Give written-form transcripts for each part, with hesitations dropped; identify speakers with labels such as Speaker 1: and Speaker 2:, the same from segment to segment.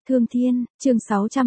Speaker 1: Thương Thiên, chương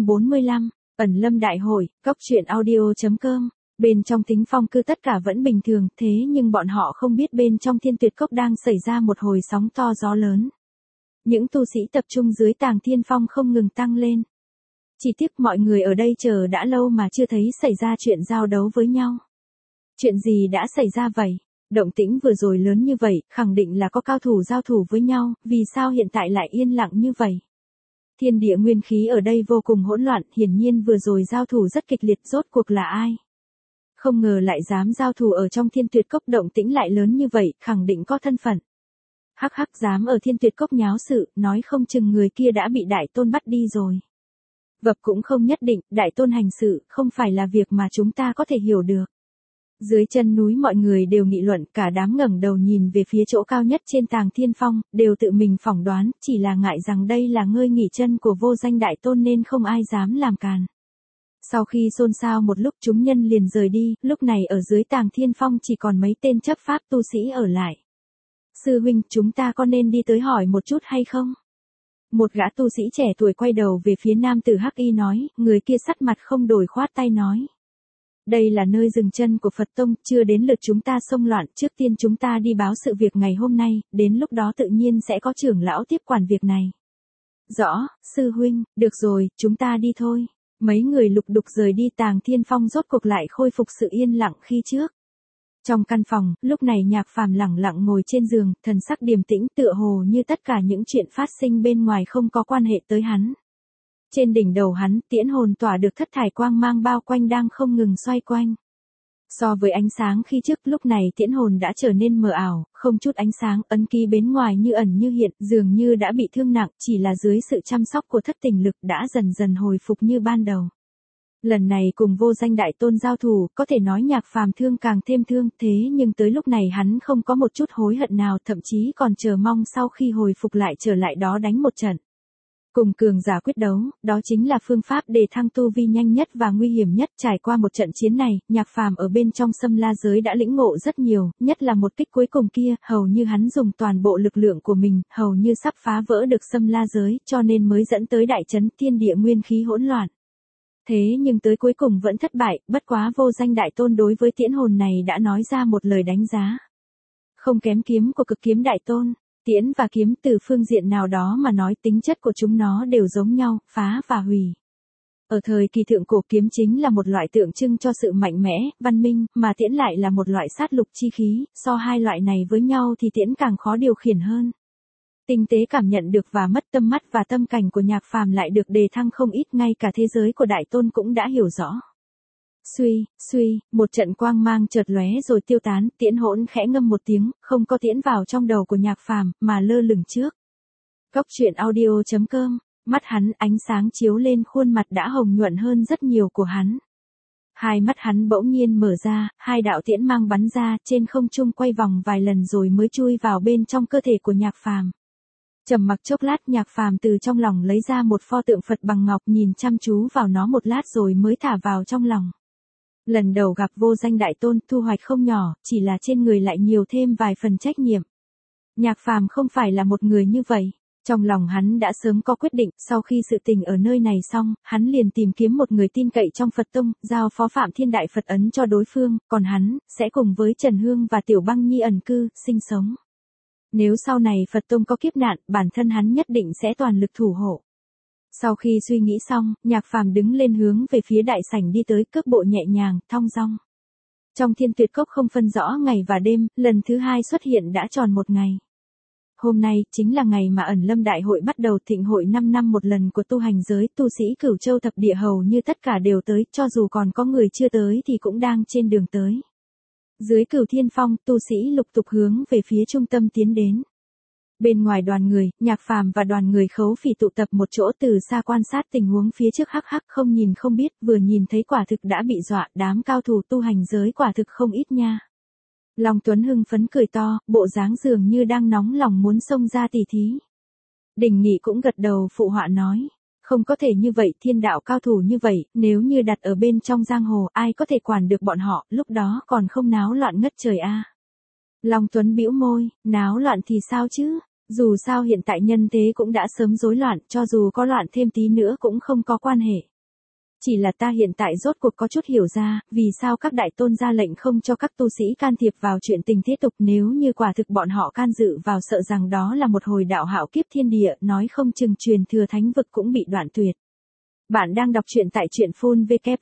Speaker 1: 645, Ẩn Lâm Đại Hội, Cóc Truyện Audio.com. Bên trong Tính Phong Cư tất cả vẫn bình thường, thế nhưng bọn họ không biết bên trong Thiên Tuyệt Cốc đang xảy ra một hồi sóng to gió lớn. Những tu sĩ tập trung dưới Tàng Thiên Phong không ngừng tăng lên. Chỉ tiếc mọi người ở đây chờ đã lâu mà chưa thấy xảy ra chuyện giao đấu với nhau. Chuyện gì đã xảy ra vậy? Động tĩnh vừa rồi lớn như vậy, khẳng định là có cao thủ giao thủ với nhau, vì sao hiện tại lại yên lặng như vậy? Thiên địa nguyên khí ở đây vô cùng hỗn loạn, hiển nhiên vừa rồi giao thủ rất kịch liệt, rốt cuộc là ai? Không ngờ lại dám giao thủ ở trong Thiên Tuyệt Cốc, động tĩnh lại lớn như vậy, khẳng định có thân phận. Hắc hắc, dám ở Thiên Tuyệt Cốc nháo sự, nói không chừng người kia đã bị đại tôn bắt đi rồi. Vập cũng không nhất định, đại tôn hành sự, không phải là việc mà chúng ta có thể hiểu được. Dưới chân núi mọi người đều nghị luận, cả đám ngẩng đầu nhìn về phía chỗ cao nhất trên Tàng Thiên Phong, đều tự mình phỏng đoán, chỉ là ngại rằng đây là ngơi nghỉ chân của vô danh đại tôn nên không ai dám làm càn. Sau khi xôn xao một lúc, chúng nhân liền rời đi, lúc này ở dưới Tàng Thiên Phong chỉ còn mấy tên chấp pháp tu sĩ ở lại. Sư huynh, chúng ta có nên đi tới hỏi một chút hay không? Một gã tu sĩ trẻ tuổi quay đầu về phía nam tử hắc y nói, người kia sắt mặt không đổi khoát tay nói. Đây là nơi dừng chân của Phật Tông, chưa đến lượt chúng ta xông loạn, trước tiên chúng ta đi báo sự việc ngày hôm nay, đến lúc đó tự nhiên sẽ có trưởng lão tiếp quản việc này. Rõ, sư huynh, được rồi, chúng ta đi thôi. Mấy người lục đục rời đi, Tàng Thiên Phong rốt cuộc lại khôi phục sự yên lặng khi trước. Trong căn phòng, lúc này Nhạc Phàm lẳng lặng ngồi trên giường, thần sắc điềm tĩnh, tựa hồ như tất cả những chuyện phát sinh bên ngoài không có quan hệ tới hắn. Trên đỉnh đầu hắn, tiễn hồn tỏa được thất thải quang mang bao quanh đang không ngừng xoay quanh. So với ánh sáng khi trước, lúc này tiễn hồn đã trở nên mờ ảo, không chút ánh sáng, ấn ký bên ngoài như ẩn như hiện, dường như đã bị thương nặng, chỉ là dưới sự chăm sóc của thất tình lực đã dần dần hồi phục như ban đầu. Lần này cùng vô danh đại tôn giao thủ, có thể nói Nhạc Phàm thương càng thêm thương, thế nhưng tới lúc này hắn không có một chút hối hận nào, thậm chí còn chờ mong sau khi hồi phục lại trở lại đó đánh một trận. Cùng cường giả quyết đấu, đó chính là phương pháp để thăng tu vi nhanh nhất và nguy hiểm nhất. Trải qua một trận chiến này, Nhạc Phàm ở bên trong Xâm La giới đã lĩnh ngộ rất nhiều, nhất là một kích cuối cùng kia, hầu như hắn dùng toàn bộ lực lượng của mình, hầu như sắp phá vỡ được Xâm La giới, cho nên mới dẫn tới đại chấn thiên địa nguyên khí hỗn loạn. Thế nhưng tới cuối cùng vẫn thất bại, bất quá vô danh đại tôn đối với tiễn hồn này đã nói ra một lời đánh giá. Không kém kiếm của Cực Kiếm đại tôn. Tiễn và kiếm từ phương diện nào đó mà nói, tính chất của chúng nó đều giống nhau, phá và hủy. Ở thời kỳ thượng cổ, kiếm chính là một loại tượng trưng cho sự mạnh mẽ, văn minh, mà tiễn lại là một loại sát lục chi khí, so hai loại này với nhau thì tiễn càng khó điều khiển hơn. Tinh tế cảm nhận được và mất tâm mắt và tâm cảnh của Nhạc Phàm lại được đề thăng không ít, ngay cả thế giới của đại tôn cũng đã hiểu rõ. Suy, một trận quang mang chợt lóe rồi tiêu tán, tiễn hỗn khẽ ngâm một tiếng, không có tiễn vào trong đầu của Nhạc Phàm, mà lơ lửng trước. Cóc Truyện Audio.com, mắt hắn, ánh sáng chiếu lên khuôn mặt đã hồng nhuận hơn rất nhiều của hắn. Hai mắt hắn bỗng nhiên mở ra, hai đạo tiễn mang bắn ra, trên không trung quay vòng vài lần rồi mới chui vào bên trong cơ thể của Nhạc Phàm. Trầm mặc chốc lát, Nhạc Phàm từ trong lòng lấy ra một pho tượng Phật bằng ngọc, nhìn chăm chú vào nó một lát rồi mới thả vào trong lòng. Lần đầu gặp vô danh đại tôn, thu hoạch không nhỏ, chỉ là trên người lại nhiều thêm vài phần trách nhiệm. Nhạc Phàm không phải là một người như vậy. Trong lòng hắn đã sớm có quyết định, sau khi sự tình ở nơi này xong, hắn liền tìm kiếm một người tin cậy trong Phật Tông, giao phó Phạm Thiên Đại Phật ấn cho đối phương, còn hắn sẽ cùng với Trần Hương và Tiểu Băng Nhi ẩn cư, sinh sống. Nếu sau này Phật Tông có kiếp nạn, bản thân hắn nhất định sẽ toàn lực thủ hộ. Sau khi suy nghĩ xong, Nhạc Phàm đứng lên hướng về phía đại sảnh đi tới, cước bộ nhẹ nhàng, thong dong. Trong Thiên Tuyệt Cốc không phân rõ ngày và đêm, lần thứ hai xuất hiện đã tròn một ngày. Hôm nay chính là ngày mà Ẩn Lâm Đại Hội bắt đầu, thịnh hội 5 năm một lần của tu hành giới, tu sĩ Cửu Châu thập địa hầu như tất cả đều tới, cho dù còn có người chưa tới thì cũng đang trên đường tới. Dưới Cửu Thiên Phong, tu sĩ lục tục hướng về phía trung tâm tiến đến. Bên ngoài đoàn người, Nhạc Phàm và đoàn người Khấu Phỉ tụ tập một chỗ, từ xa quan sát tình huống phía trước, hắc hắc không nhìn không biết, vừa nhìn thấy quả thực đã bị dọa, đám cao thủ tu hành giới quả thực không ít nha. Long Tuấn hưng phấn cười to, bộ dáng dường như đang nóng lòng muốn xông ra tỉ thí. Đình Nghị cũng gật đầu phụ họa nói, không có thể như vậy, thiên đạo cao thủ như vậy, nếu như đặt ở bên trong giang hồ, ai có thể quản được bọn họ, lúc đó còn không náo loạn ngất trời a. Long Tuấn bĩu môi, náo loạn thì sao chứ? Dù sao hiện tại nhân thế cũng đã sớm rối loạn, cho dù có loạn thêm tí nữa cũng không có quan hệ. Chỉ là ta hiện tại rốt cuộc có chút hiểu ra, vì sao các đại tôn ra lệnh không cho các tu sĩ can thiệp vào chuyện tình thế tục, nếu như quả thực bọn họ can dự vào sợ rằng đó là một hồi đạo hạo kiếp thiên địa, nói không chừng truyền thừa thánh vực cũng bị đoạn tuyệt. Bạn đang đọc truyện tại truyện phun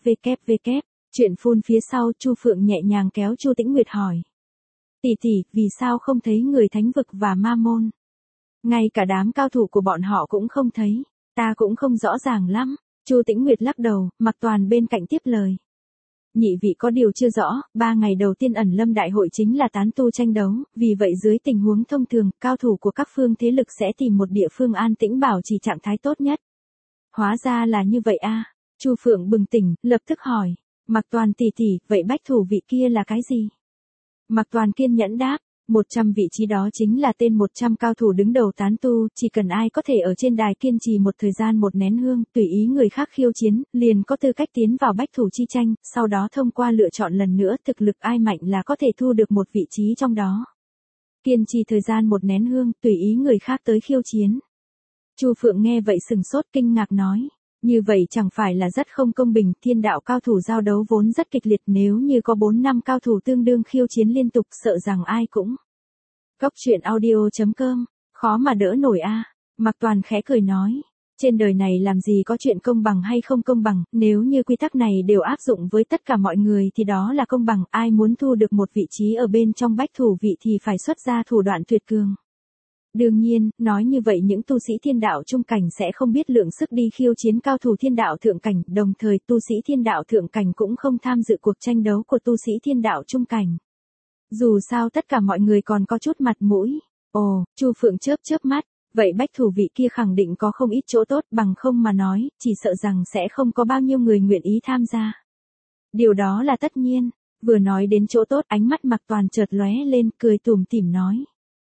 Speaker 1: www. Truyện phun phía sau. Chu Phượng nhẹ nhàng kéo Chu Tĩnh Nguyệt hỏi. Tỷ tỷ, vì sao không thấy người thánh vực và ma môn? Ngay cả đám cao thủ của bọn họ cũng không thấy, ta cũng không rõ ràng lắm. Chu Tĩnh Nguyệt lắc đầu, Mạc Toàn bên cạnh tiếp lời. Nhị vị có điều chưa rõ, 3 ngày đầu tiên ẩn lâm đại hội chính là tán tu tranh đấu, vì vậy dưới tình huống thông thường, cao thủ của các phương thế lực sẽ tìm một địa phương an tĩnh bảo trì trạng thái tốt nhất. Hóa ra là như vậy a. Chu Phượng bừng tỉnh, lập tức hỏi. Mạc Toàn tỷ tỷ, vậy bách thủ vị kia là cái gì? Mạc Toàn kiên nhẫn đáp. 100 vị trí đó chính là tên 100 cao thủ đứng đầu tán tu, chỉ cần ai có thể ở trên đài kiên trì một thời gian một nén hương, tùy ý người khác khiêu chiến, liền có tư cách tiến vào bách thủ chi tranh, sau đó thông qua lựa chọn lần nữa thực lực ai mạnh là có thể thu được một vị trí trong đó. Kiên trì thời gian một nén hương, tùy ý người khác tới khiêu chiến. Chu Phượng nghe vậy sừng sốt kinh ngạc nói. Như vậy chẳng phải là rất không công bình, thiên đạo cao thủ giao đấu vốn rất kịch liệt, nếu như có 4 năm cao thủ tương đương khiêu chiến liên tục sợ rằng ai cũng. Góc truyện audio.com, khó mà đỡ nổi a. Mạc Toàn khẽ cười nói. Trên đời này làm gì có chuyện công bằng hay không công bằng, nếu như quy tắc này đều áp dụng với tất cả mọi người thì đó là công bằng, ai muốn thu được một vị trí ở bên trong bách thủ vị thì phải xuất ra thủ đoạn tuyệt cường. Đương nhiên, nói như vậy những tu sĩ thiên đạo trung cảnh sẽ không biết lượng sức đi khiêu chiến cao thủ thiên đạo thượng cảnh, đồng thời tu sĩ thiên đạo thượng cảnh cũng không tham dự cuộc tranh đấu của tu sĩ thiên đạo trung cảnh. Dù sao tất cả mọi người còn có chút mặt mũi. Ồ, Chu Phượng chớp chớp mắt, vậy bách thủ vị kia khẳng định có không ít chỗ tốt, bằng không mà nói, chỉ sợ rằng sẽ không có bao nhiêu người nguyện ý tham gia. Điều đó là tất nhiên. Vừa nói đến chỗ tốt, ánh mắt Mạc Toàn chợt lóe lên, cười tủm tỉm nói.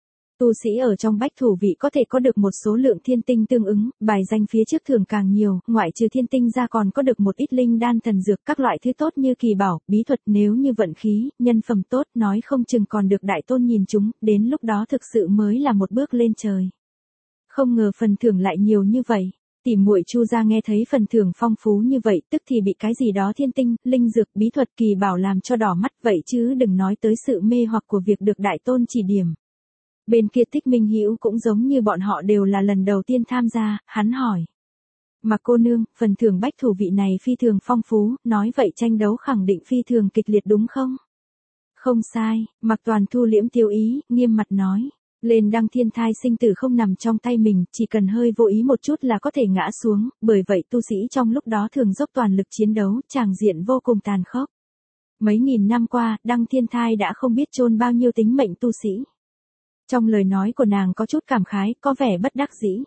Speaker 1: Tu sĩ ở trong bách thủ vị có thể có được một số lượng thiên tinh tương ứng, bài danh phía trước thường càng nhiều, ngoại trừ thiên tinh ra còn có được một ít linh đan thần dược, các loại thứ tốt như kỳ bảo, bí thuật, nếu như vận khí, nhân phẩm tốt, nói không chừng còn được đại tôn nhìn chúng, đến lúc đó thực sự mới là một bước lên trời. Không ngờ phần thưởng lại nhiều như vậy. Tỷ muội Chu gia nghe thấy phần thưởng phong phú như vậy, tức thì bị cái gì đó thiên tinh, linh dược, bí thuật, kỳ bảo làm cho đỏ mắt, vậy chứ đừng nói tới sự mê hoặc của việc được đại tôn chỉ điểm. Bên kia Thích Minh Hữu cũng giống như bọn họ đều là lần đầu tiên tham gia, hắn hỏi. Mạc cô nương, phần thưởng bách thủ vị này phi thường phong phú, nói vậy tranh đấu khẳng định phi thường kịch liệt đúng không? Không sai, Mạc Toàn thu liễm tiêu ý, nghiêm mặt nói. Lên đăng thiên thai sinh tử không nằm trong tay mình, chỉ cần hơi vô ý một chút là có thể ngã xuống, bởi vậy tu sĩ trong lúc đó thường dốc toàn lực chiến đấu, tràng diện vô cùng tàn khốc. Mấy nghìn năm qua, đăng thiên thai đã không biết chôn bao nhiêu tính mệnh tu sĩ. Trong lời nói của nàng có chút cảm khái, có vẻ bất đắc dĩ.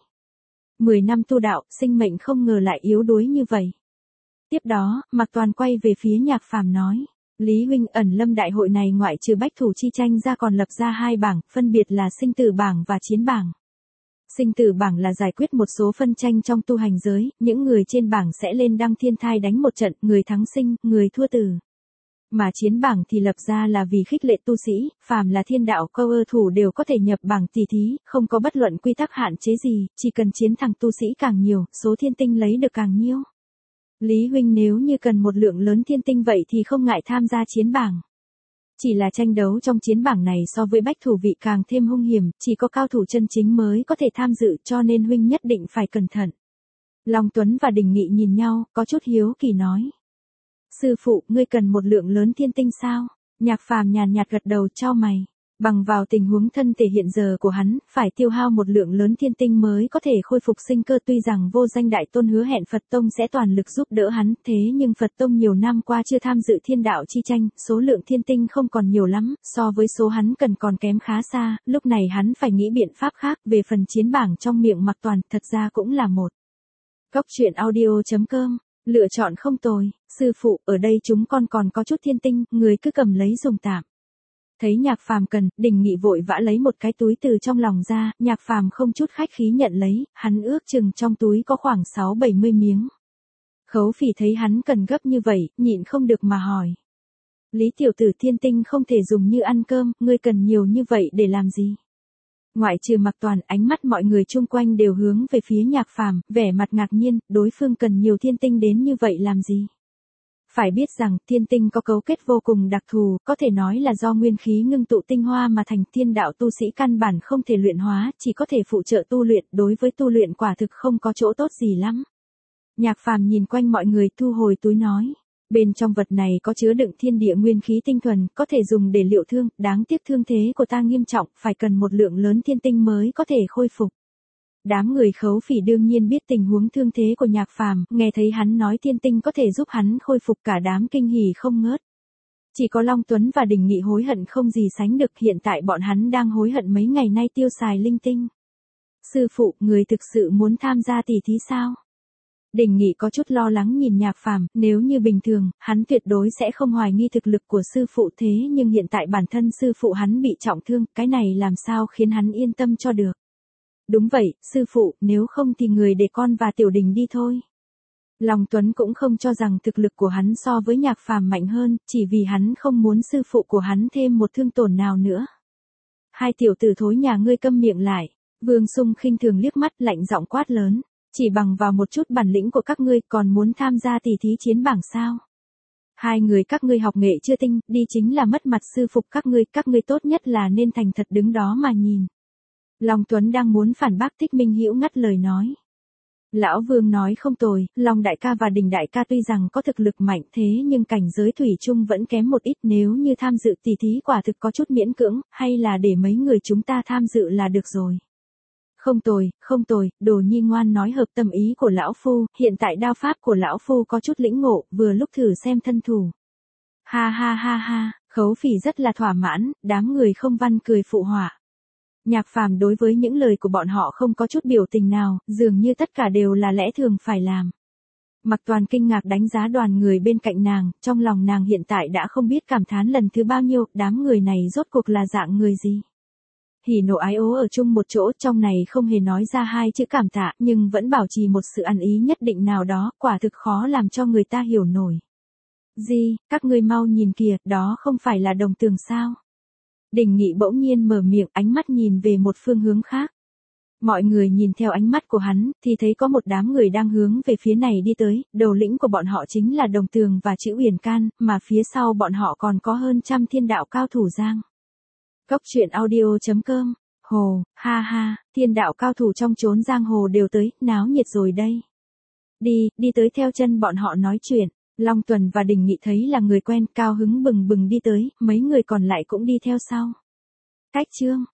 Speaker 1: 10 năm tu đạo, sinh mệnh không ngờ lại yếu đuối như vậy. Tiếp đó, Mạc Toàn quay về phía Nhạc Phàm nói. Lý huynh, ẩn lâm đại hội này ngoại trừ bách thủ chi tranh ra còn lập ra 2 bảng, phân biệt là sinh tử bảng và chiến bảng. Sinh tử bảng là giải quyết một số phân tranh trong tu hành giới, những người trên bảng sẽ lên đăng thiên thai đánh một trận, người thắng sinh, người thua tử. Mà chiến bảng thì lập ra là vì khích lệ tu sĩ, phàm là thiên đạo câu thủ đều có thể nhập bảng tỷ thí, không có bất luận quy tắc hạn chế gì, chỉ cần chiến thắng tu sĩ càng nhiều, số thiên tinh lấy được càng nhiều. Lý huynh nếu như cần một lượng lớn thiên tinh vậy thì không ngại tham gia chiến bảng. Chỉ là tranh đấu trong chiến bảng này so với bách thủ vị càng thêm hung hiểm, chỉ có cao thủ chân chính mới có thể tham dự, cho nên huynh nhất định phải cẩn thận. Long Tuấn và Đình Nghị nhìn nhau, có chút hiếu kỳ nói. Sư phụ, ngươi cần một lượng lớn thiên tinh sao? Nhạc Phàm nhàn nhạt gật đầu chau mày. Bằng vào tình huống thân thể hiện giờ của hắn, phải tiêu hao một lượng lớn thiên tinh mới có thể khôi phục sinh cơ, tuy rằng vô danh đại tôn hứa hẹn Phật Tông sẽ toàn lực giúp đỡ hắn, thế nhưng Phật Tông nhiều năm qua chưa tham dự thiên đạo chi tranh, số lượng thiên tinh không còn nhiều lắm, so với số hắn cần còn kém khá xa, lúc này hắn phải nghĩ biện pháp khác, về phần chiến bảng trong miệng Mạc Toàn, thật ra cũng là một. Góc truyện audio.com, lựa chọn không tồi, sư phụ, ở đây chúng con còn có chút thiên tinh, người cứ cầm lấy dùng tạm. Thấy Nhạc Phàm cần, Đình Nghị vội vã lấy một cái túi từ trong lòng ra, Nhạc Phàm không chút khách khí nhận lấy, hắn ước chừng trong túi có khoảng 6-70 miếng. Khấu Phỉ thấy hắn cần gấp như vậy, nhịn không được mà hỏi. Lý tiểu tử, thiên tinh không thể dùng như ăn cơm, ngươi cần nhiều như vậy để làm gì? Ngoại trừ Mạc Toàn, ánh mắt mọi người chung quanh đều hướng về phía Nhạc Phàm, vẻ mặt ngạc nhiên, đối phương cần nhiều thiên tinh đến như vậy làm gì? Phải biết rằng, thiên tinh có cấu kết vô cùng đặc thù, có thể nói là do nguyên khí ngưng tụ tinh hoa mà thành. Thiên đạo tu sĩ căn bản không thể luyện hóa, chỉ có thể phụ trợ tu luyện, đối với tu luyện quả thực không có chỗ tốt gì lắm. Nhạc Phàm nhìn quanh mọi người, thu hồi túi nói. Bên trong vật này có chứa đựng thiên địa nguyên khí tinh thuần, có thể dùng để liệu thương, đáng tiếc thương thế của ta nghiêm trọng, phải cần một lượng lớn thiên tinh mới có thể khôi phục. Đám người Khấu Phỉ đương nhiên biết tình huống thương thế của Nhạc Phàm, nghe thấy hắn nói thiên tinh có thể giúp hắn khôi phục, cả đám kinh hỉ không ngớt. Chỉ có Long Tuấn và Đình Nghị hối hận không gì sánh được, hiện tại bọn hắn đang hối hận mấy ngày nay tiêu xài linh tinh. Sư phụ, người thực sự muốn tham gia tỷ thí sao? Đình Nghị có chút lo lắng nhìn Nhạc Phàm, nếu như bình thường, hắn tuyệt đối sẽ không hoài nghi thực lực của sư phụ, thế nhưng hiện tại bản thân sư phụ hắn bị trọng thương, cái này làm sao khiến hắn yên tâm cho được. Đúng vậy, sư phụ, nếu không thì người để con và Tiểu Đình đi thôi. Long Tuấn cũng không cho rằng thực lực của hắn so với Nhạc Phàm mạnh hơn, chỉ vì hắn không muốn sư phụ của hắn thêm một thương tổn nào nữa. Hai tiểu tử thối nhà ngươi câm miệng lại. Vương Sung khinh thường liếc mắt, lạnh giọng quát lớn. Chỉ bằng vào một chút bản lĩnh của các ngươi còn muốn tham gia tỷ thí chiến bảng sao? Hai người các ngươi học nghệ chưa tinh, đi chính là mất mặt sư phụ các ngươi tốt nhất là nên thành thật đứng đó mà nhìn. Long Tuấn đang muốn phản bác, Thích Minh Hữu ngắt lời nói. Lão Vương nói không tồi, Long đại ca và Đình đại ca tuy rằng có thực lực mạnh thế nhưng cảnh giới thủy chung vẫn kém một ít, nếu như tham dự tỷ thí quả thực có chút miễn cưỡng, hay là để mấy người chúng ta tham dự là được rồi. Không tồi, Đồ Nhi ngoan nói hợp tâm ý của lão phu, hiện tại đao pháp của lão phu có chút lĩnh ngộ, vừa lúc thử xem thân thủ. Ha, Khấu Phỉ rất là thỏa mãn, đám người không văn cười phụ họa. Nhạc Phàm đối với những lời của bọn họ không có chút biểu tình nào, dường như tất cả đều là lẽ thường phải làm. Mạc Toàn kinh ngạc đánh giá đoàn người bên cạnh nàng, trong lòng nàng hiện tại đã không biết cảm thán lần thứ bao nhiêu, đám người này rốt cuộc là dạng người gì. Hỉ nộ ái ố ở chung một chỗ, trong này không hề nói ra hai chữ cảm tạ, nhưng vẫn bảo trì một sự ăn ý nhất định nào đó, quả thực khó làm cho người ta hiểu nổi. Gì, các ngươi mau nhìn kìa, đó không phải là Đồng Tường sao? Đình Nghị bỗng nhiên mở miệng, ánh mắt nhìn về một phương hướng khác. Mọi người nhìn theo ánh mắt của hắn, thì thấy có một đám người đang hướng về phía này đi tới, đầu lĩnh của bọn họ chính là Đồng Tường và Trữ Uyển Can, mà phía sau bọn họ còn có hơn trăm thiên đạo cao thủ giang. Cốc truyện audio.com. Hồ, ha, thiên đạo cao thủ trong chốn giang hồ đều tới, náo nhiệt rồi đây. Đi tới theo chân bọn họ nói chuyện. Long Tuần và Đình Nghị thấy là người quen, cao hứng bừng bừng đi tới, mấy người còn lại cũng đi theo sau. Cách chương.